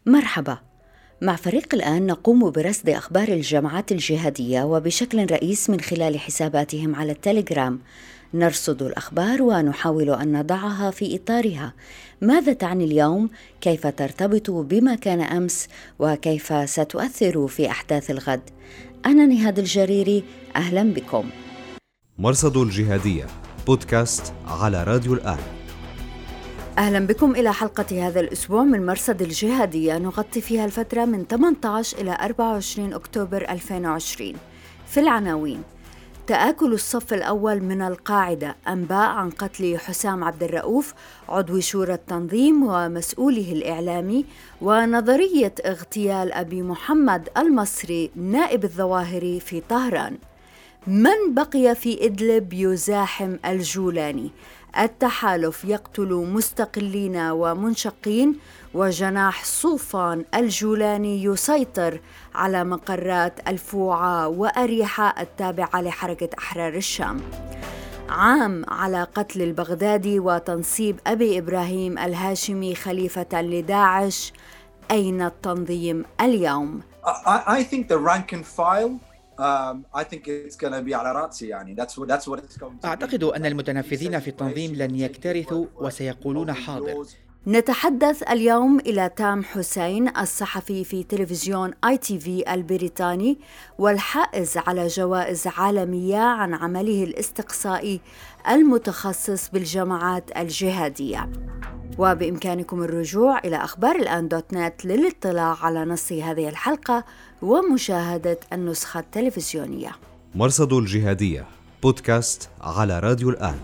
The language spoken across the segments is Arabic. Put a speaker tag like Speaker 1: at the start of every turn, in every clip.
Speaker 1: مرحبا. مع فريق الآن نقوم برصد أخبار الجماعات الجهادية وبشكل رئيس من خلال حساباتهم على التليجرام. نرصد الأخبار ونحاول أن نضعها في إطارها. ماذا تعني اليوم؟ كيف ترتبط بما كان أمس؟ وكيف ستؤثر في أحداث الغد؟ أنا نهاد الجريري، أهلا بكم.
Speaker 2: مرصد الجهادية بودكاست على راديو الآن.
Speaker 1: أهلا بكم إلى حلقة هذا الأسبوع من مرصد الجهادية، نغطي فيها الفترة من 18 إلى 24 أكتوبر 2020. في العناوين: تآكل الصف الأول من القاعدة، أنباء عن قتل حسام عبد الرؤوف عضو شورى التنظيم ومسؤوله الإعلامي، ونظرية اغتيال أبي محمد المصري نائب الظواهري في طهران. من بقي في إدلب يزاحم الجولاني، التحالف يقتل مستقلين ومنشقين، وجناح صوفان الجولاني يسيطر على مقرات الفوعة وأريحة التابعة لحركة أحرار الشام. عام على قتل البغدادي وتنصيب أبي إبراهيم الهاشمي خليفة لداعش، أين التنظيم اليوم؟
Speaker 3: I think the rank and file I think it's going to be على رأسي، يعني that's what it's going to be.
Speaker 4: أعتقد أن المتنفذين في التنظيم لن يكترثوا وسيقولون حاضر.
Speaker 1: نتحدث اليوم إلى تام حسين، الصحفي في تلفزيون ITV البريطاني والحائز على جوائز عالمية عن عمله الاستقصائي المتخصص بالجماعات الجهادية. وبإمكانكم الرجوع إلى أخبار الآن .net للاطلاع على نص هذه الحلقة ومشاهدة النسخة التلفزيونية.
Speaker 2: مرصد الجهادية بودكاست على راديو الآن.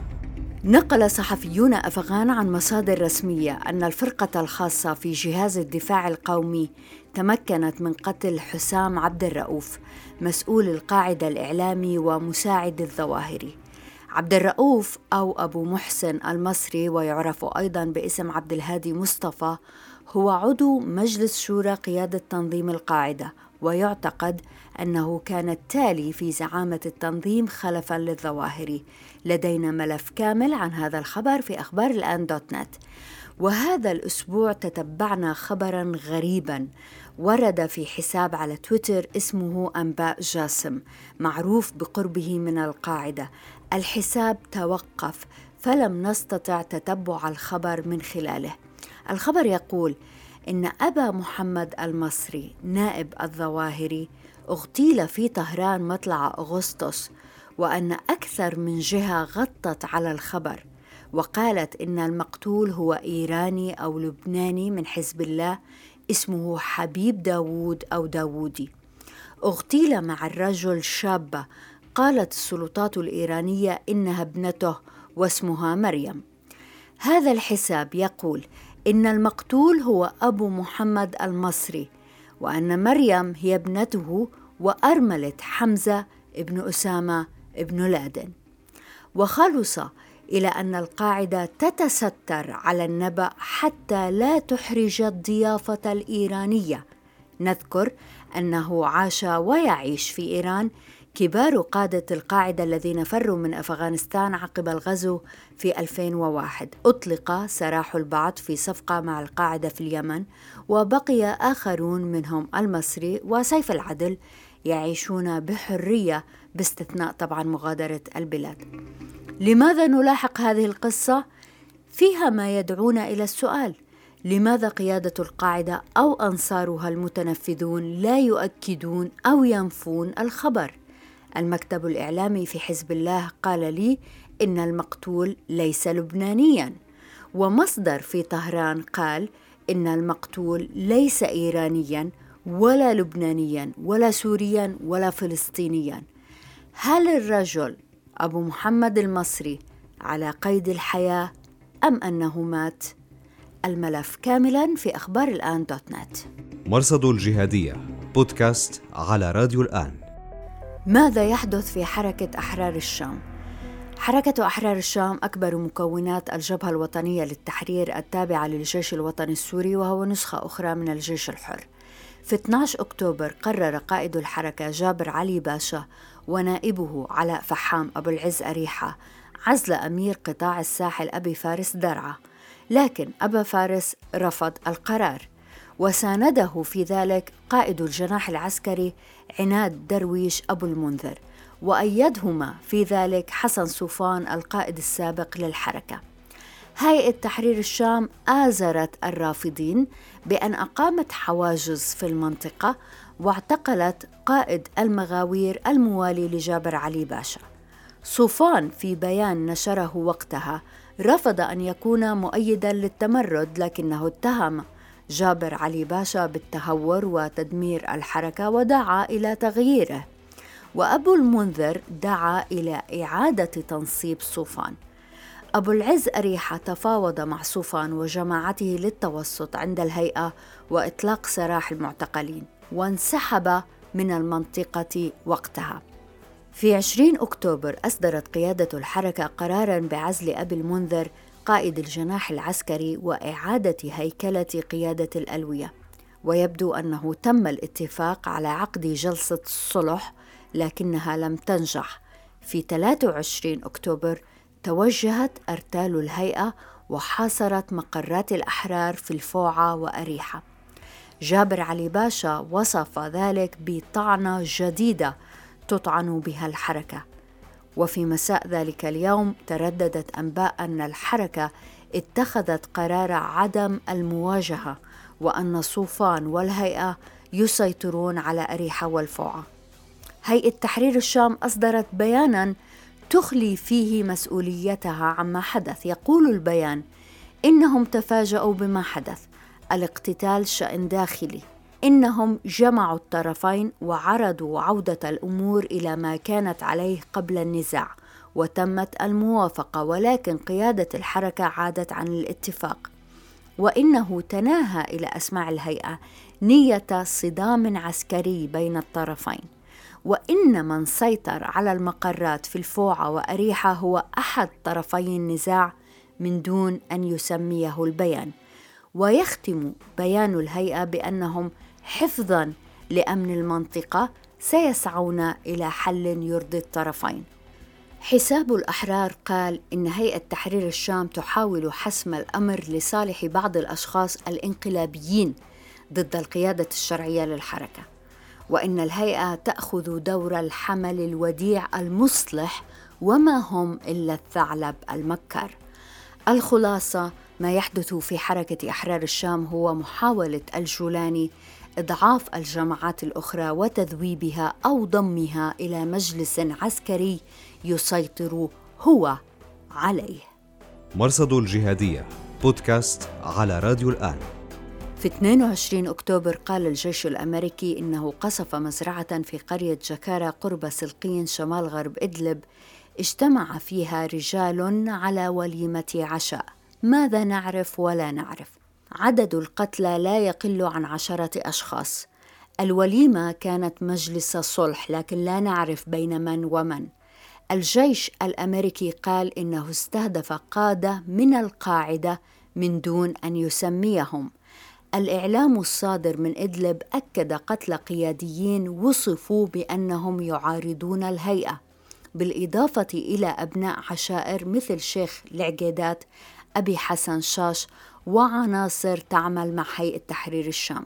Speaker 1: نقل صحفيون أفغان عن مصادر رسمية أن الفرقة الخاصة في جهاز الدفاع القومي تمكنت من قتل حسام عبد الرؤوف مسؤول القاعدة الإعلامي ومساعد الظواهري. عبد الرؤوف أو أبو محسن المصري، ويعرف أيضاً باسم عبد الهادي مصطفى، هو عضو مجلس شورى قيادة تنظيم القاعدة، ويعتقد أنه كان التالي في زعامة التنظيم خلفاً للظواهري. لدينا ملف كامل عن هذا الخبر في أخبار الآن .net. وهذا الأسبوع تتبعنا خبراً غريباً ورد في حساب على تويتر اسمه أنباء جاسم، معروف بقربه من القاعدة. الحساب توقف فلم نستطع تتبع الخبر من خلاله. الخبر يقول إن أبا محمد المصري نائب الظواهري اغتيل في طهران مطلع أغسطس، وأن أكثر من جهة غطت على الخبر وقالت إن المقتول هو إيراني أو لبناني من حزب الله اسمه حبيب داوود أو داوودي. اغتيل مع الرجل شابة قالت السلطات الإيرانية إنها ابنته واسمها مريم. هذا الحساب يقول إن المقتول هو أبو محمد المصري، وأن مريم هي ابنته وأرملة حمزة ابن أسامة ابن لادن. وخلص إلى أن القاعدة تتستر على النبأ حتى لا تحرج الضيافة الإيرانية. نذكر أنه عاش ويعيش في إيران كبار قادة القاعدة الذين فروا من أفغانستان عقب الغزو في 2001. أطلق سراح البعض في صفقة مع القاعدة في اليمن، وبقي آخرون منهم المصري وسيف العدل يعيشون بحرية باستثناء طبعا مغادرة البلاد. لماذا نلاحق هذه القصة؟ فيها ما يدعونا إلى السؤال: لماذا قيادة القاعدة أو أنصارها المتنفذون لا يؤكدون أو ينفون الخبر؟ المكتب الإعلامي في حزب الله قال لي إن المقتول ليس لبنانياً، ومصدر في طهران قال إن المقتول ليس إيرانياً ولا لبنانياً ولا سورياً ولا فلسطينياً. هل الرجل أبو محمد المصري على قيد الحياة أم أنه مات؟ الملف كاملاً في أخبار الآن .net.
Speaker 2: مرصد الجهادية بودكاست على راديو الآن.
Speaker 1: ماذا يحدث في حركة أحرار الشام؟ حركة أحرار الشام أكبر مكونات الجبهة الوطنية للتحرير التابعة للجيش الوطني السوري، وهو نسخة أخرى من الجيش الحر. في 12 أكتوبر قرر قائد الحركة جابر علي باشا ونائبه علاء فحام أبو العز أريحة عزل أمير قطاع الساحل أبي فارس درعا، لكن أبا فارس رفض القرار، وسانده في ذلك قائد الجناح العسكري عناد درويش أبو المنذر، وأيدهما في ذلك حسن صوفان القائد السابق للحركة. هيئة تحرير الشام آزرت الرافضين بأن أقامت حواجز في المنطقة واعتقلت قائد المغاوير الموالي لجابر علي باشا. صوفان في بيان نشره وقتها رفض أن يكون مؤيداً للتمرد، لكنه اتهم جابر علي باشا بالتهور وتدمير الحركة ودعا إلى تغييره، وأبو المنذر دعا إلى إعادة تنصيب صوفان. أبو العز أريحة تفاوض مع صوفان وجماعته للتوسط عند الهيئة وإطلاق سراح المعتقلين، وانسحب من المنطقة وقتها. في 20 أكتوبر أصدرت قيادة الحركة قراراً بعزل أبي المنذر قائد الجناح العسكري وإعادة هيكلة قيادة الألوية، ويبدو أنه تم الاتفاق على عقد جلسة الصلح لكنها لم تنجح. في 23 أكتوبر توجهت أرتال الهيئة وحاصرت مقرات الأحرار في الفوعة وأريحة. جابر علي باشا وصف ذلك بطعنة جديدة تطعن بها الحركة. وفي مساء ذلك اليوم ترددت أنباء أن الحركة اتخذت قرار عدم المواجهة وأن صوفان والهيئة يسيطرون على أريحة والفوعة. هيئة تحرير الشام أصدرت بياناً تخلي فيه مسؤوليتها عما حدث. يقول البيان: إنهم تفاجؤوا بما حدث، الاقتتال شأن داخلي، إنهم جمعوا الطرفين وعرضوا عودة الأمور إلى ما كانت عليه قبل النزاع وتمت الموافقة، ولكن قيادة الحركة عادت عن الاتفاق، وإنه تناهى إلى أسماع الهيئة نية صدام عسكري بين الطرفين، وإن من سيطر على المقرات في الفوعة وأريحة هو أحد طرفي النزاع من دون أن يسميه البيان. ويختم بيان الهيئة بأنهم حفظاً لأمن المنطقة سيسعون إلى حل يرضي الطرفين. حساب الأحرار قال إن هيئة تحرير الشام تحاول حسم الأمر لصالح بعض الأشخاص الانقلابيين ضد القيادة الشرعية للحركة، وإن الهيئة تأخذ دور الحمل الوديع المصلح وما هم إلا الثعلب المكر. الخلاصة: ما يحدث في حركة أحرار الشام هو محاولة الجولاني إضعاف الجماعات الأخرى وتذويبها أو ضمها إلى مجلس عسكري يسيطر هو عليه.
Speaker 2: مرصد الجهادية بودكاست على راديو الآن.
Speaker 1: في 22 أكتوبر قال الجيش الأمريكي إنه قصف مزرعة في قرية جكارة قرب سلقين شمال غرب إدلب اجتمع فيها رجال على وليمة عشاء. ماذا نعرف ولا نعرف؟ عدد القتلى لا يقل عن 10 أشخاص. الوليمة كانت مجلس صلح، لكن لا نعرف بين من ومن. الجيش الأمريكي قال إنه استهدف قادة من القاعدة من دون أن يسميهم. الإعلام الصادر من إدلب أكد قتل قياديين وصفوا بأنهم يعارضون الهيئة، بالإضافة إلى أبناء عشائر مثل شيخ العقيدات أبي حسن شاش وعناصر تعمل مع هيئة تحرير الشام.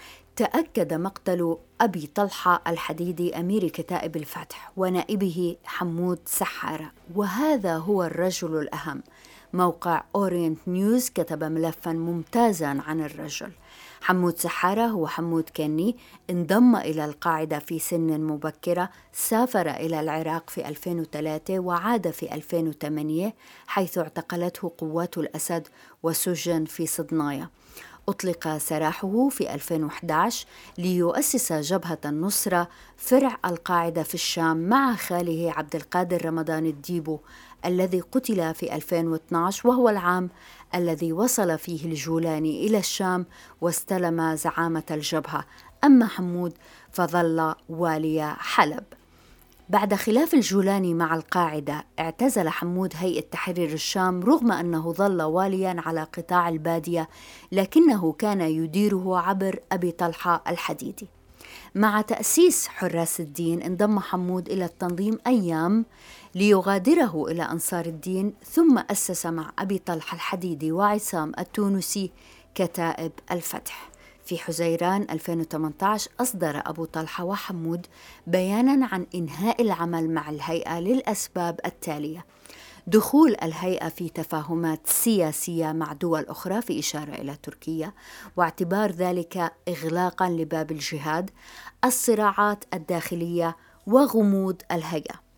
Speaker 1: تأكد مقتل أبي طلحة الحديدي أمير كتائب الفتح ونائبه حمود سحارة، وهذا هو الرجل الأهم. موقع أورينت نيوز كتب ملفاً ممتازاً عن الرجل. حمود سحارة هو حمود كني، انضم إلى القاعدة في سن مبكرة، سافر إلى العراق في 2003 وعاد في 2008 حيث اعتقلته قوات الأسد وسجن في صدنايا. أطلق سراحه في 2011 ليؤسس جبهة النصرة فرع القاعدة في الشام مع خاله عبد القادر رمضان الديبو الذي قتل في 2012، وهو العام الذي وصل فيه الجولاني إلى الشام واستلم زعامة الجبهة. أما حمود فظل والي حلب. بعد خلاف الجولاني مع القاعدة اعتزل حمود هيئة تحرير الشام رغم أنه ظل والياً على قطاع البادية، لكنه كان يديره عبر أبي طلحة الحديدي. مع تأسيس حراس الدين انضم حمود إلى التنظيم أيام ليغادره إلى أنصار الدين، ثم أسس مع أبي طلحة الحديدي وعصام التونسي كتائب الفتح. في حزيران 2018 أصدر أبو طلحة وحمود بياناً عن إنهاء العمل مع الهيئة للأسباب التالية: دخول الهيئة في تفاهمات سياسية مع دول أخرى في إشارة إلى تركيا، واعتبار ذلك إغلاقاً لباب الجهاد، الصراعات الداخلية وغموض الهيئة.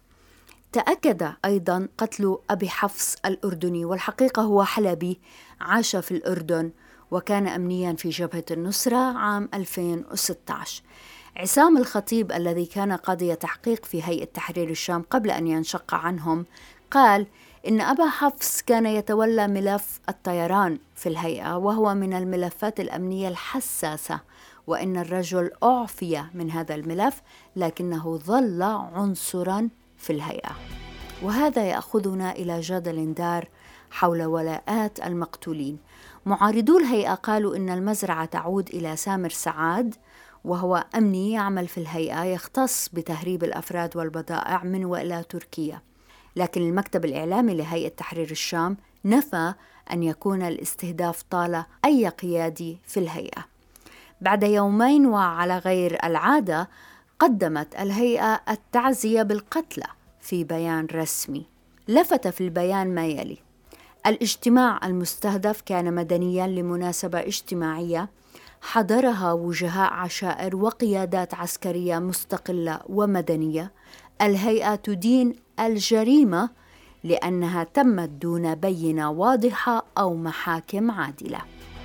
Speaker 1: تأكد أيضاً قتل أبي حفص الأردني، والحقيقة هو حلبي، عاش في الأردن وكان أمنياً في جبهة النصرة عام 2016. عصام الخطيب الذي كان قاضي تحقيق في هيئة تحرير الشام قبل أن ينشق عنهم قال إن أبا حفص كان يتولى ملف الطيران في الهيئة، وهو من الملفات الأمنية الحساسة، وإن الرجل أعفي من هذا الملف لكنه ظل عنصراً في الهيئة. وهذا يأخذنا إلى جدل دار حول ولاءات المقتولين. معارضو الهيئة قالوا إن المزرعة تعود إلى سامر سعاد، وهو أمني يعمل في الهيئة يختص بتهريب الأفراد والبضائع من وإلى تركيا. لكن المكتب الإعلامي لهيئة تحرير الشام نفى أن يكون الاستهداف طال أي قيادي في الهيئة. بعد يومين وعلى غير العادة قدمت الهيئة التعزية بالقتلى في بيان رسمي. لفت في البيان ما يلي: الاجتماع المستهدف كان مدنياً لمناسبة اجتماعية حضرها وجهاء عشائر وقيادات عسكرية مستقلة ومدنية. الهيئة تدين الجريمة لأنها تمت دون بينة واضحة أو محاكم عادلة.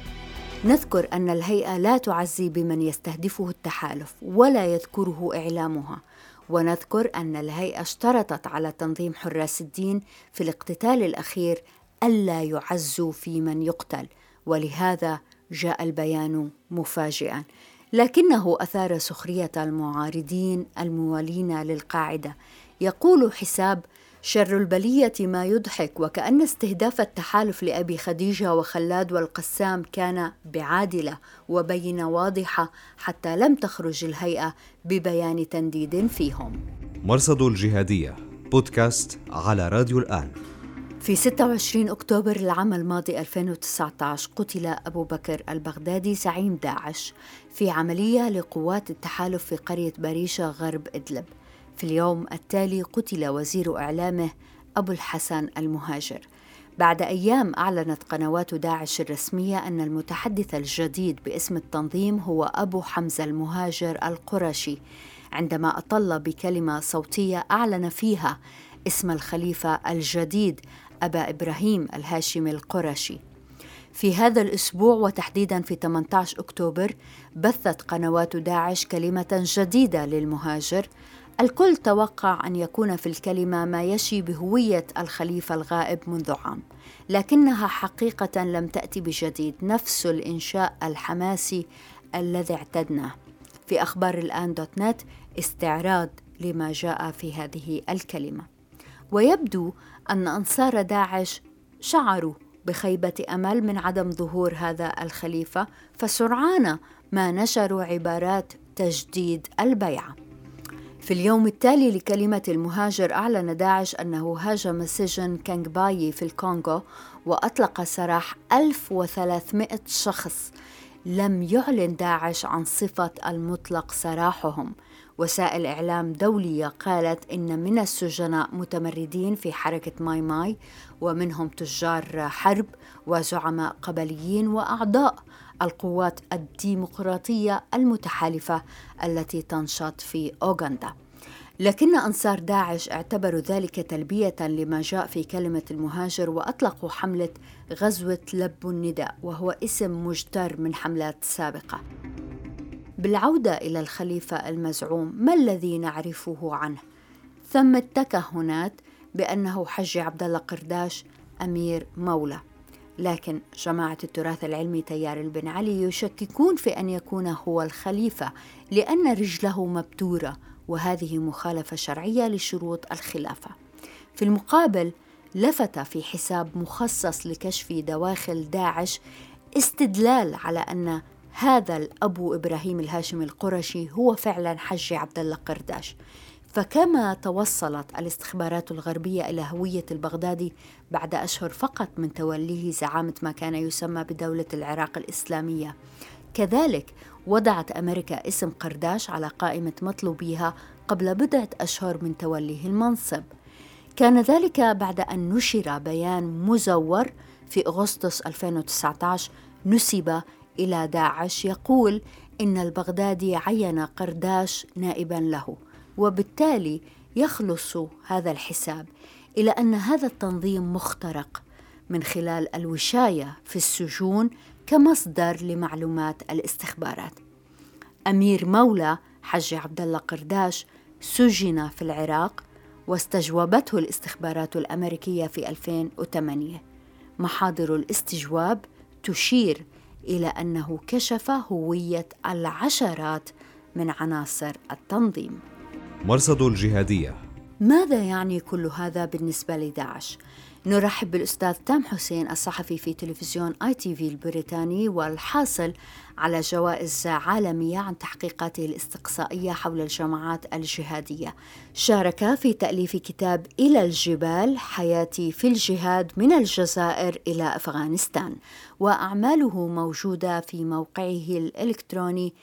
Speaker 1: نذكر أن الهيئة لا تعزي بمن يستهدفه التحالف ولا يذكره إعلامها، ونذكر أن الهيئة اشترطت على تنظيم حراس الدين في الاقتتال الأخير ألا يعزوا في من يقتل، ولهذا جاء البيان مفاجئاً، لكنه أثار سخرية المعارضين الموالين للقاعدة. يقول حساب: شر البلية ما يضحك، وكأن استهداف التحالف لأبي خديجة وخلاد والقسام كان بعادلة وبينة واضحة حتى لم تخرج الهيئة ببيان تنديد فيهم.
Speaker 2: مرصد الجهادية بودكاست على راديو الآن.
Speaker 1: في 26 أكتوبر العام الماضي 2019 قتل أبو بكر البغدادي زعيم داعش في عملية لقوات التحالف في قرية بريشة غرب إدلب. في اليوم التالي قتل وزير إعلامه أبو الحسن المهاجر. بعد أيام أعلنت قنوات داعش الرسمية أن المتحدث الجديد باسم التنظيم هو أبو حمزة المهاجر القرشي، عندما أطل بكلمة صوتية أعلن فيها اسم الخليفة الجديد أبا إبراهيم الهاشمي القرشي. في هذا الأسبوع وتحديداً في 18 أكتوبر بثت قنوات داعش كلمة جديدة للمهاجر. الكل توقع أن يكون في الكلمة ما يشي بهوية الخليفة الغائب منذ عام، لكنها حقيقة لم تأتي بجديد، نفس الإنشاء الحماسي الذي اعتدناه. في أخبار الآن دوت نت استعراض لما جاء في هذه الكلمة. ويبدو أن أنصار داعش شعروا بخيبة أمل من عدم ظهور هذا الخليفة، فسرعان ما نشروا عبارات تجديد البيعة. في اليوم التالي لكلمة المهاجر أعلن داعش أنه هاجم سجن كانغباي في الكونغو وأطلق سراح 1300 شخص. لم يعلن داعش عن صفة المطلق سراحهم. وسائل إعلام دولية قالت إن من السجناء متمردين في حركة ماي ماي، ومنهم تجار حرب وزعماء قبليين وأعضاء القوات الديمقراطية المتحالفة التي تنشط في أوغندا. لكن أنصار داعش اعتبروا ذلك تلبية لما جاء في كلمة المهاجر، وأطلقوا حملة غزوة لب النداء، وهو اسم مجتر من حملات سابقة. بالعودة إلى الخليفة المزعوم، ما الذي نعرفه عنه؟ ثم التكهنات بأنه حج عبد الله قرداش أمير مولى، لكن جماعة التراث العلمي تيار البن علي يشككون في أن يكون هو الخليفة لأن رجله مبتورة، وهذه مخالفة شرعية لشروط الخلافة. في المقابل لفت في حساب مخصص لكشف دواخل داعش استدلال على أن هذا الأبو إبراهيم الهاشمي القرشي هو فعلا حج عبد الله قرداش. فكما توصلت الاستخبارات الغربية إلى هوية البغدادي بعد أشهر فقط من توليه زعامة ما كان يسمى بدولة العراق الإسلامية، كذلك وضعت أمريكا اسم قرداش على قائمة مطلوبيها قبل بضعة أشهر من توليه المنصب. كان ذلك بعد أن نشر بيان مزور في أغسطس 2019 نسب إلى داعش يقول إن البغدادي عين قرداش نائباً له، وبالتالي يخلص هذا الحساب إلى أن هذا التنظيم مخترق من خلال الوشاية في السجون كمصدر لمعلومات الاستخبارات. أمير مولى حج عبد الله قرداش سجن في العراق واستجوبته الاستخبارات الأمريكية في 2008. محاضر الاستجواب تشير إلى أنه كشف هوية العشرات من عناصر التنظيم.
Speaker 2: مرصد الجهادية.
Speaker 1: ماذا يعني كل هذا بالنسبة لداعش؟ نرحب بالأستاذ تام حسين الصحفي في تلفزيون ITV البريطاني والحاصل على جوائز عالمية عن تحقيقاته الاستقصائية حول الجماعات الجهادية. شارك في تأليف كتاب إلى الجبال حياتي في الجهاد من الجزائر إلى أفغانستان، وأعماله موجودة في موقعه الإلكتروني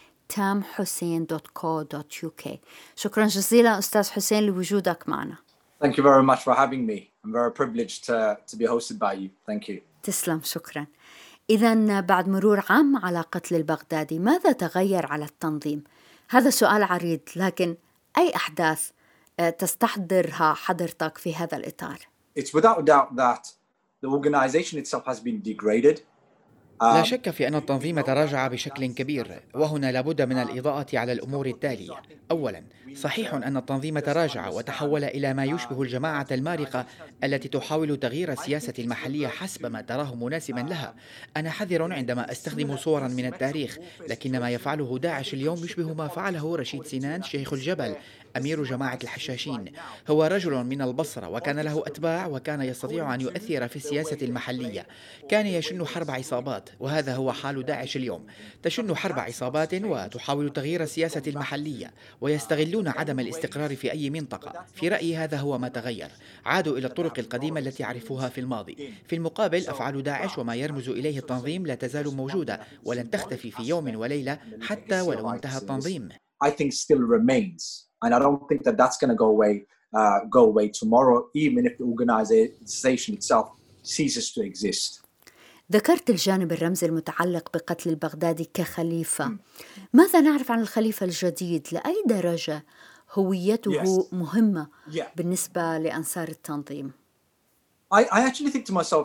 Speaker 1: tamhusein.co.uk. شكرا جزيلا أستاذ حسين لوجودك معنا.
Speaker 3: Thank you very much for having me. I'm very privileged to be hosted by you. Thank you.
Speaker 1: تسلم، شكرا. إذن بعد مرور عام على قتل البغدادي ماذا تغير على التنظيم؟ هذا سؤال عريض، لكن أي أحداث تستحضرها حضرتك في هذا الإطار؟
Speaker 3: It's without doubt that the organization itself has been degraded.
Speaker 4: لا شك في أن التنظيم تراجع بشكل كبير، وهنا لابد من الإضاءة على الأمور التالية. أولاً، صحيح أن التنظيم تراجع وتحول إلى ما يشبه الجماعة المارقة التي تحاول تغيير السياسة المحلية حسب ما تراه مناسباً لها. أنا حذر عندما أستخدم صوراً من التاريخ، لكن ما يفعله داعش اليوم يشبه ما فعله رشيد سنان شيخ الجبل أمير جماعة الحشاشين. هو رجل من البصرة وكان له أتباع وكان يستطيع أن يؤثر في السياسة المحلية. كان يشن حرب عصابات، وهذا هو حال داعش اليوم. تشن حرب عصابات وتحاول تغيير السياسة المحلية، ويستغلون عدم الاستقرار في أي منطقة. في رأيي هذا هو ما تغير، عادوا إلى الطرق القديمة التي عرفوها في الماضي. في المقابل أفعال داعش وما يرمز إليه التنظيم لا تزال موجودة ولن تختفي في يوم وليلة حتى ولو انتهى التنظيم.
Speaker 3: I think still remains, and I don't think that that's going to go away tomorrow, even if the organization itself ceases to exist.
Speaker 1: ذكرت الجانب الرمزي المتعلق بقتل البغدادي كخليفة. ماذا نعرف عن الخليفة الجديد؟ لأي درجة هويته مهمة بالنسبة لأنصار التنظيم؟
Speaker 3: I actually think to myself,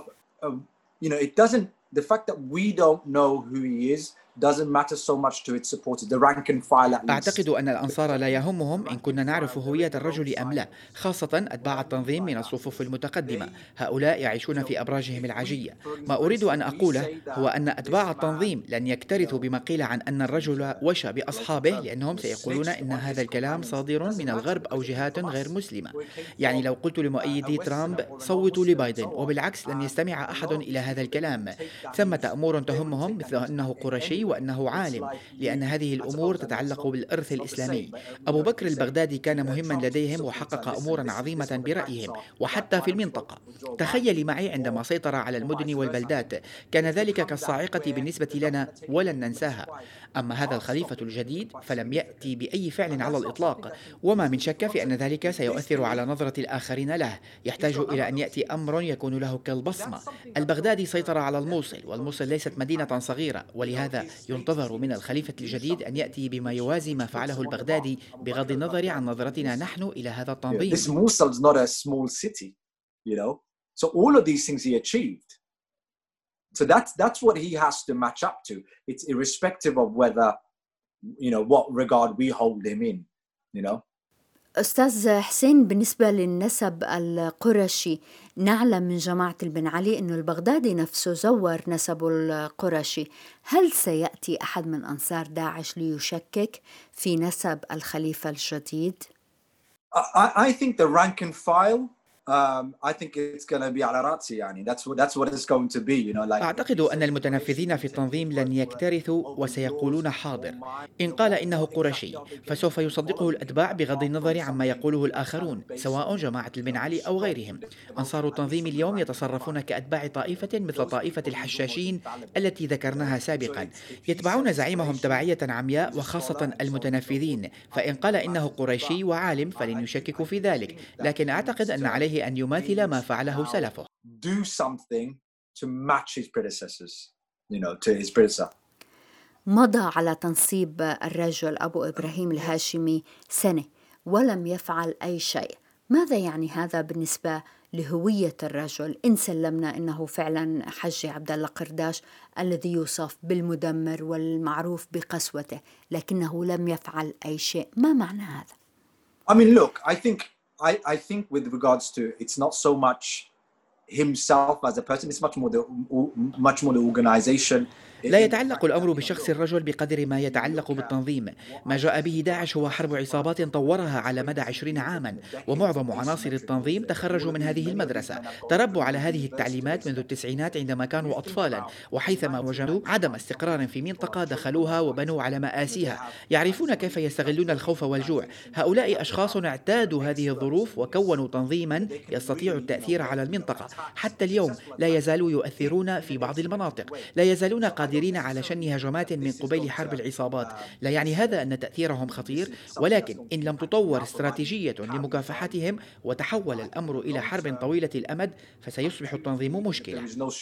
Speaker 3: the fact that we don't know who he is doesn't matter so much to its supporters, the rank and file at least.
Speaker 4: أعتقد أن الأنصار لا يهمهم إن كنا نعرف هوية الرجل أم لا، خاصة أتباع التنظيم من الصفوف المتقدمة. هؤلاء يعيشون في أبراجهم العاجية. ما أريد أن أقوله هو أن أتباع التنظيم لن يكترثوا بما قيل عن أن الرجل وشى بأصحابه، لأنهم سيقولون إن هذا الكلام صادر من الغرب أو جهات غير مسلمة. يعني لو قلت لمؤيدي ترامب صوتوا لبايدن، وبالعكس لن يستمع أحد إلى هذا الكلام. ثمة أمور تهمهم مثل أنه قرشي وأنه عالم، لأن هذه الأمور تتعلق بالإرث الإسلامي. أبو بكر البغدادي كان مهما لديهم وحقق أمورا عظيمة برأيهم وحتى في المنطقة. تخيلي معي عندما سيطر على المدن والبلدات، كان ذلك كالصاعقة بالنسبة لنا ولن ننساها. أما هذا الخليفة الجديد فلم يأتي بأي فعل على الإطلاق، وما من شك في أن ذلك سيؤثر على نظرة الآخرين له. يحتاج إلى أن يأتي أمر يكون له كالبصمة. البغدادي سيطر على الموصل، والموصل ليست مدينة صغيرة، ولهذا ينتظر من الخليفة الجديد أن يأتي بما يوازي ما فعله البغدادي بغض النظر عن نظرتنا نحن إلى هذا التنظيم.
Speaker 3: This Mosul is not a small city, So all of these things he achieved. So that's what he has to match up to. It's irrespective of whether, what regard we hold him in,
Speaker 1: أستاذ حسين، بالنسبة للنسب القرشي، نعلم من جماعة البن علي أن البغدادي نفسه زور نسبه القرشي. هل سيأتي أحد من أنصار داعش ليشكك في نسب الخليفة الجديد؟
Speaker 3: I think the rank and file, I think it's going to be على رأسي يعني. That's what it's going to be, you know, like.
Speaker 4: أعتقد أن المتنفذين في التنظيم لن يكترثوا وسيقولون حاضر. إن قال إنه قرشي فسوف يصدقه الأتباع بغض النظر عما يقوله الآخرون، سواء جماعة البن علي أو غيرهم. أنصار التنظيم اليوم يتصرفون كأتباع طائفة مثل طائفة الحشاشين التي ذكرناها سابقا، يتبعون زعيمهم تبعية عمياء وخاصة المتنفذين، فإن قال إنه قريشي وعالم فلن يشككوا في ذلك، لكن أعتقد أن عليه أن يماثل ما فعله سلفه.
Speaker 3: Do something to match his predecessors, you know, to his predecessor.
Speaker 1: مضى على تنصيب الرجل أبو إبراهيم الهاشمي سنة ولم يفعل أي شيء. ماذا يعني هذا بالنسبة لهوية الرجل إن سلمنا إنه فعلا حجي عبد الله قرداش الذي يوصف بالمدمر والمعروف بقسوته، لكنه لم يفعل أي شيء؟ ما معنى هذا؟
Speaker 3: I mean, look, I think with regards to, it's not so much himself as a person, it's much more the organization.
Speaker 4: لا يتعلق الأمر بشخص الرجل بقدر ما يتعلق بالتنظيم. ما جاء به داعش هو حرب عصابات طورها على مدى 20 عاما، ومعظم عناصر التنظيم تخرجوا من هذه المدرسة، تربوا على هذه التعليمات منذ التسعينات عندما كانوا أطفالا، وحيثما وجدوا عدم استقرار في منطقة دخلوها وبنوا على مآسيها، يعرفون كيف يستغلون الخوف والجوع. هؤلاء أشخاص اعتادوا هذه الظروف وكونوا تنظيما يستطيع التأثير على المنطقة. حتى اليوم لا يزالوا يؤثرون في بعض المناطق، لا يزالون قادرين على شن هجمات من قبيل حرب العصابات. لا يعني هذا أن تأثيرهم خطير، ولكن إن لم تطور استراتيجية لمكافحتهم وتحول الأمر إلى حرب طويلة الأمد فسيصبح التنظيم مشكلة.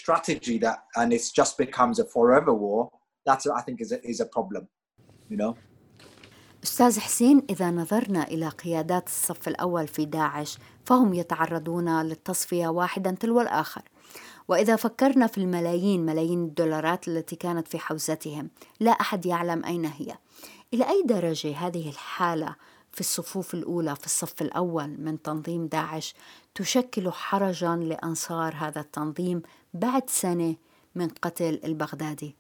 Speaker 1: أستاذ حسين، إذا نظرنا إلى قيادات الصف الأول في داعش فهم يتعرضون للتصفية واحدا تلو الآخر، وإذا فكرنا في ملايين الدولارات التي كانت في حوزتهم لا أحد يعلم أين هي. إلى أي درجة هذه الحالة في الصفوف الأولى في الصف الأول من تنظيم داعش تشكل حرجا لأنصار هذا التنظيم بعد سنة من قتل البغدادي؟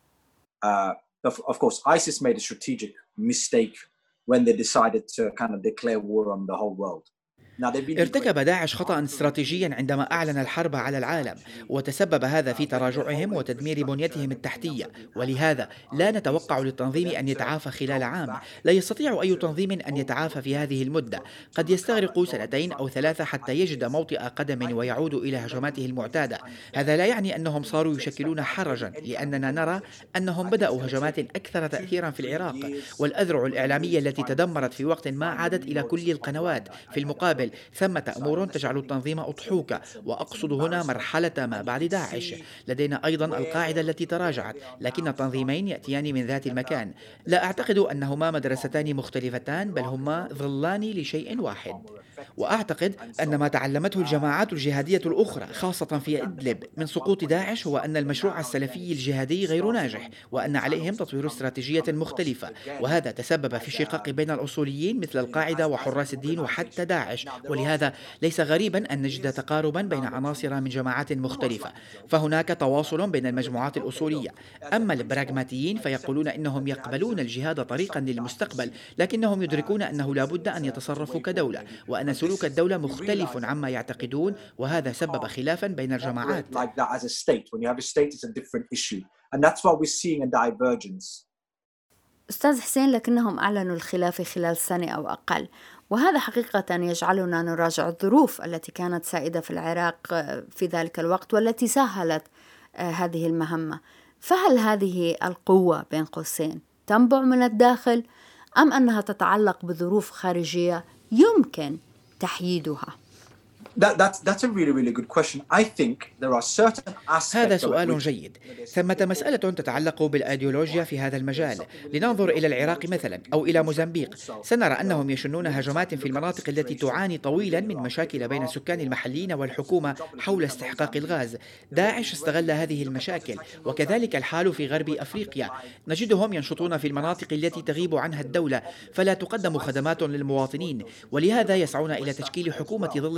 Speaker 3: Of course, ISIS made a strategic mistake when they decided to kind of declare war on the whole world.
Speaker 4: ارتكب داعش خطأ استراتيجيا عندما أعلن الحرب على العالم، وتسبب هذا في تراجعهم وتدمير بنيتهم التحتية، ولهذا لا نتوقع للتنظيم أن يتعافى خلال عام. لا يستطيع أي تنظيم أن يتعافى في هذه المدة، قد يستغرق 2 أو 3 حتى يجد موطئ قدم ويعود إلى هجماته المعتادة. هذا لا يعني أنهم صاروا يشكلون حرجا، لأننا نرى أنهم بدأوا هجمات أكثر تأثيرا في العراق، والأذرع الإعلامية التي تدمرت في وقت ما عادت إلى كل القنوات. في المقابل ثمة أمور تجعل التنظيم أضحوكا، وأقصد هنا مرحلة ما بعد داعش. لدينا أيضا القاعدة التي تراجعت، لكن التنظيمين يأتيان من ذات المكان. لا أعتقد أنهما مدرستان مختلفتان، بل هما ظلان لشيء واحد. وأعتقد أن ما تعلمته الجماعات الجهادية الأخرى خاصة في إدلب من سقوط داعش هو أن المشروع السلفي الجهادي غير ناجح، وأن عليهم تطوير استراتيجية مختلفة، وهذا تسبب في شقاق بين الأصوليين مثل القاعدة وحراس الدين وحتى داعش. ولهذا ليس غريبا أن نجد تقاربا بين عناصر من جماعات مختلفة، فهناك تواصل بين المجموعات الأصولية. أما البراغماتيين فيقولون إنهم يقبلون الجهاد طريقا للمستقبل، لكنهم يدركون أنه لا بد أن يتصرفوا كدولة، وأن سلوك الدولة مختلف عما يعتقدون، وهذا سبب خلافا بين الجماعات.
Speaker 1: أستاذ حسين، لكنهم أعلنوا الخلاف خلال سنة أو أقل، وهذا حقيقة يجعلنا نراجع الظروف التي كانت سائدة في العراق في ذلك الوقت والتي سهلت هذه المهمة. فهل هذه القوة بين قوسين تنبع من الداخل أم أنها تتعلق بظروف خارجية يمكن تحييدها؟
Speaker 3: That's a really good question. I think there are certain aspects.
Speaker 4: هذا سؤال جيد. ثمة مسألة تتعلق بالأيديولوجيا في هذا المجال. لننظر إلى العراق مثلا أو إلى موزمبيق، سنرى أنهم يشنون هجمات في المناطق التي تعاني طويلا من مشاكل بين السكان المحليين والحكومة حول استحقاق الغاز. داعش استغل هذه المشاكل، وكذلك الحال في غرب أفريقيا. نجدهم ينشطون في المناطق التي تغيب عنها الدولة، فلا تقدم خدمات للمواطنين، ولهذا يسعون إلى تشكيل حكومة ظل في تلك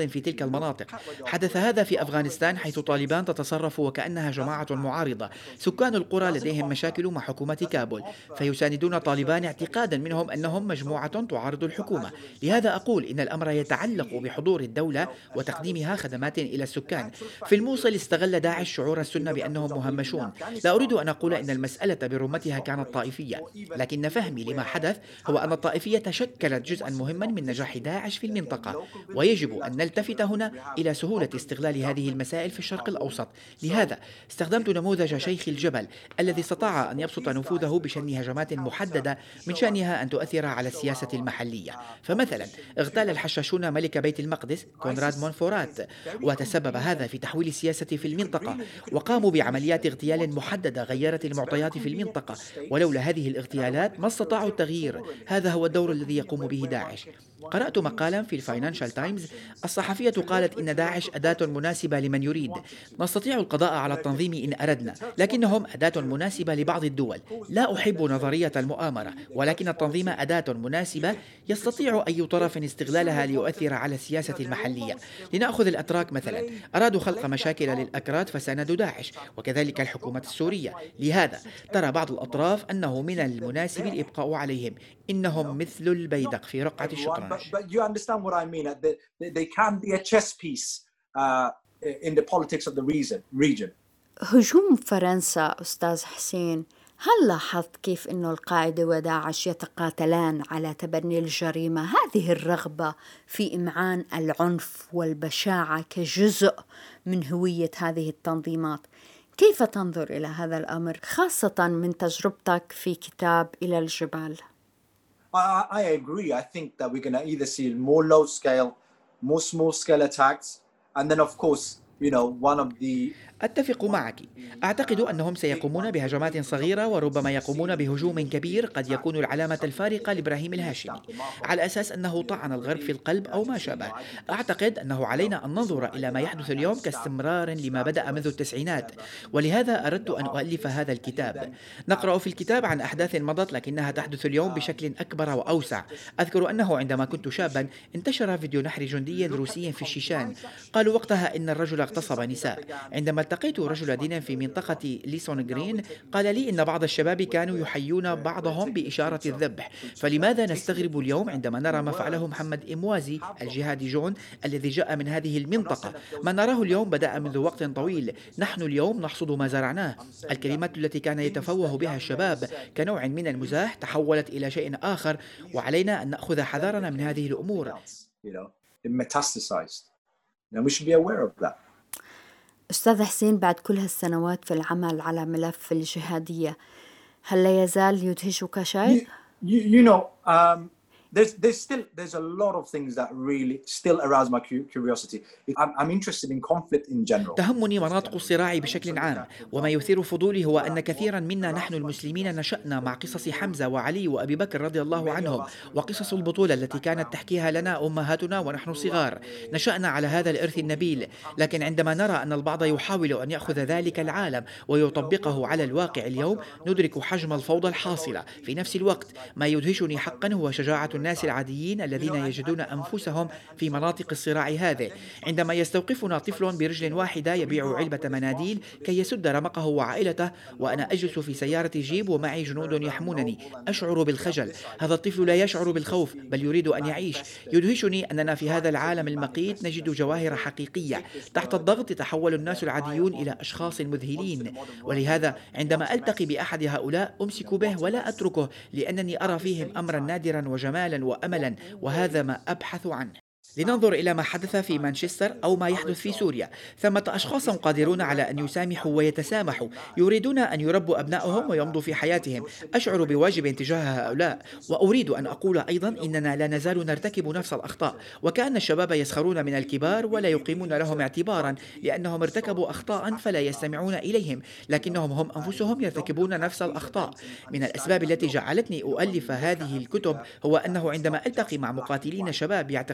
Speaker 4: تلك المناطق. حدث هذا في أفغانستان، حيث طالبان تتصرف وكأنها جماعة معارضة. سكان القرى لديهم مشاكل مع حكومة كابول، فيساندون طالبان اعتقادا منهم أنهم مجموعة تعارض الحكومة. لهذا أقول إن الأمر يتعلق بحضور الدولة وتقديمها خدمات إلى السكان. في الموصل استغل داعش شعور السنة بأنهم مهمشون. لا أريد أن أقول إن المسألة برمتها كانت طائفية، لكن فهمي لما حدث هو أن الطائفية شكلت جزءا مهما من نجاح داعش في المنطقة، ويجب أن نلتفت هنا إلى سهولة استغلال هذه المسائل في الشرق الأوسط. لهذا استخدمت نموذج شيخ الجبل الذي استطاع أن يبسط نفوذه بشن هجمات محددة من شأنها أن تؤثر على السياسة المحلية. فمثلا اغتال الحشاشون ملك بيت المقدس كونراد مونفورات، وتسبب هذا في تحويل السياسة في المنطقة، وقاموا بعمليات اغتيال محددة غيرت المعطيات في المنطقة، ولولا هذه الاغتيالات ما استطاعوا التغيير. هذا هو الدور الذي يقوم به داعش. قرأت مقالا في الفاينانشال تايمز، الصحفية قالت إن داعش أداة مناسبة لمن يريد. نستطيع القضاء على التنظيم إن أردنا، لكنهم أداة مناسبة لبعض الدول. لا أحب نظرية المؤامرة، ولكن التنظيم أداة مناسبة يستطيع أي طرف استغلالها ليؤثر على السياسة المحلية. لنأخذ الأتراك مثلا، أرادوا خلق مشاكل للأكراد فساندوا داعش، وكذلك الحكومة السورية. لهذا ترى بعض الأطراف أنه من المناسب الإبقاء عليهم، إنهم مثل البيدق في رقعة الشطرنج.
Speaker 3: But you understand what I mean? They can be a chess piece in the politics of the region.
Speaker 1: هجوم فرنسا أستاذ حسين، هل لاحظت كيف أن القاعدة وداعش يتقاتلان على تبني الجريمة؟ هذه الرغبة في إمعان العنف والبشاعة كجزء من هوية هذه التنظيمات، كيف تنظر إلى هذا الأمر خاصة من تجربتك في كتاب إلى الجبال؟
Speaker 3: I agree. I think that we're going to either see more low scale, more small scale attacks, and then of course, one of the
Speaker 4: أتفق معك. أعتقد أنهم سيقومون بهجمات صغيرة، وربما يقومون بهجوم كبير قد يكون العلامة الفارقة لإبراهيم الهاشمي، على أساس أنه طعن الغرب في القلب أو ما شابه. أعتقد أنه علينا أن ننظر إلى ما يحدث اليوم كاستمرار لما بدأ منذ التسعينات، ولهذا أردت أن أؤلف هذا الكتاب. نقرأ في الكتاب عن أحداث مضت لكنها تحدث اليوم بشكل أكبر وأوسع. أذكر أنه عندما كنت شابا انتشر فيديو نحر جندي روسي في الشيشان، قالوا وقتها إن الرجل اغتصب نساء. عندما التقيت رجل دين في منطقة ليسون جرين قال لي إن بعض الشباب كانوا يحيون بعضهم بإشارة الذبح. فلماذا نستغرب اليوم عندما نرى ما فعله محمد إموازي الجهادي جون الذي جاء من هذه المنطقة؟ ما نراه اليوم بدأ منذ وقت طويل. نحن اليوم نحصد ما زرعناه. الكلمات التي كان يتفوه بها الشباب كنوع من المزاح تحولت إلى شيء آخر، وعلينا أن نأخذ حذرنا من هذه الأمور.
Speaker 1: أستاذ حسين، بعد كل هالسنوات في العمل على ملف الجهادية، هل لا يزال يدهشك شيء؟
Speaker 3: There's a lot of things that really still arouse my curiosity. I'm interested in conflict in general.
Speaker 4: تهمني مناطق الصراع بشكل عام، وما يثير فضولي هو أن كثيرا منا نحن المسلمين نشأنا مع قصص حمزة وعلي وأبي بكر رضي الله عنهم، وقصص البطولة التي كانت تحكيها لنا أمهاتنا ونحن صغار. نشأنا على هذا الإرث النبيل، لكن عندما نرى أن البعض يحاول أن يأخذ ذلك العالم ويطبقه على الواقع اليوم ندرك حجم الفوضى الحاصلة. في نفس الوقت ما يدهشني حقا هو شجاعة الناس العاديين الذين يجدون أنفسهم في مناطق الصراع هذه. عندما يستوقفنا طفل برجل واحدة يبيع علبة مناديل كي يسد رمقه وعائلته، وأنا أجلس في سيارة جيب ومعي جنود يحمونني، أشعر بالخجل. هذا الطفل لا يشعر بالخوف بل يريد أن يعيش. يدهشني أننا في هذا العالم المقيت نجد جواهر حقيقية. تحت الضغط يتحول الناس العاديون إلى أشخاص مذهلين، ولهذا عندما ألتقي بأحد هؤلاء أمسك به ولا أتركه، لأنني أرى فيهم أمرا نادرا وجمالا وأملا، وهذا ما أبحث عنه. لننظر إلى ما حدث في مانشستر أو ما يحدث في سوريا. ثمة أشخاص قادرون على أن يسامحوا ويتسامحوا، يريدون أن يربوا أبنائهم ويمضوا في حياتهم. أشعر بواجب تجاه هؤلاء، وأريد أن أقول أيضا إننا لا نزال نرتكب نفس الأخطاء، وكأن الشباب يسخرون من الكبار ولا يقيمون لهم اعتبارا لأنهم ارتكبوا أخطاء فلا يستمعون إليهم، لكنهم هم أنفسهم يرتكبون نفس الأخطاء. من الأسباب التي جعلتني أؤلف هذه الكتب هو أنه عندما ألتقي مع مقاتلين شباب يعتقدون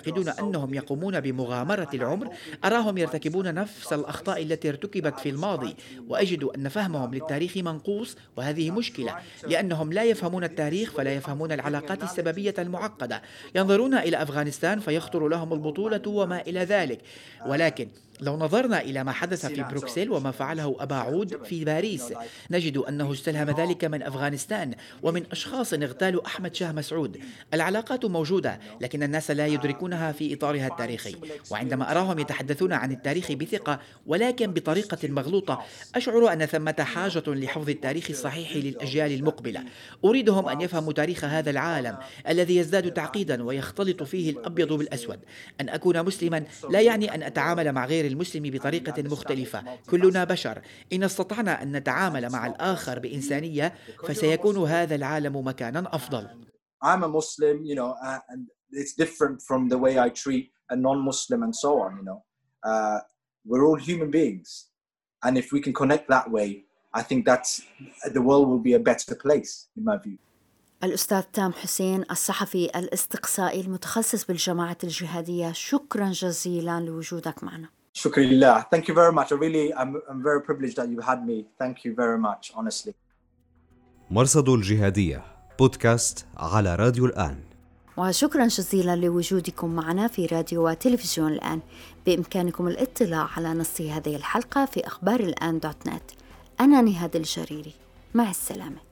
Speaker 4: وكأنهم يقومون بمغامرة العمر، أراهم يرتكبون نفس الأخطاء التي ارتكبت في الماضي، وأجد أن فهمهم للتاريخ منقوص، وهذه مشكلة لأنهم لا يفهمون التاريخ، فلا يفهمون العلاقات السببية المعقدة. ينظرون إلى أفغانستان فيخطر لهم البطولة وما إلى ذلك، ولكن لو نظرنا إلى ما حدث في بروكسل وما فعله أبا عود في باريس، نجد أنه استلهم ذلك من أفغانستان ومن أشخاص اغتالوا أحمد شاه مسعود. العلاقات موجودة، لكن الناس لا يدركونها في إطارها التاريخي، وعندما أراهم يتحدثون عن التاريخ بثقة ولكن بطريقة مغلوطة، أشعر أن ثمة حاجة لحفظ التاريخ الصحيح للأجيال المقبلة. أريدهم أن يفهموا تاريخ هذا العالم الذي يزداد تعقيدا ويختلط فيه الأبيض بالأسود. أن أكون مسلما لا يعني أن أتعامل مع غير المسلم بطريقة مختلفة، كلنا بشر. إن استطعنا أن نتعامل مع الآخر بإنسانية فسيكون هذا العالم مكانا أفضل.
Speaker 3: I'm a Muslim, and it's different from the way I treat a non-Muslim and so on, We're all human beings. And if we can connect that way, I think the world will be a better place, in my view.
Speaker 1: الأستاذ تام حسين، الصحفي الاستقصائي المتخصص بالجماعة الجهادية، شكرا جزيلا لوجودك معنا.
Speaker 3: شكرا لله. Thank you very much. I'm very privileged that you had me. Thank you very much, honestly.
Speaker 2: مرصد الجهادية بودكاست على راديو الآن.
Speaker 1: وشكرا جزيلا لوجودكم معنا في راديو وتلفزيون الآن. بإمكانكم الاطلاع على نص هذه الحلقة في أخبار الآن.net. أنا نهاد الجريري، مع السلامة.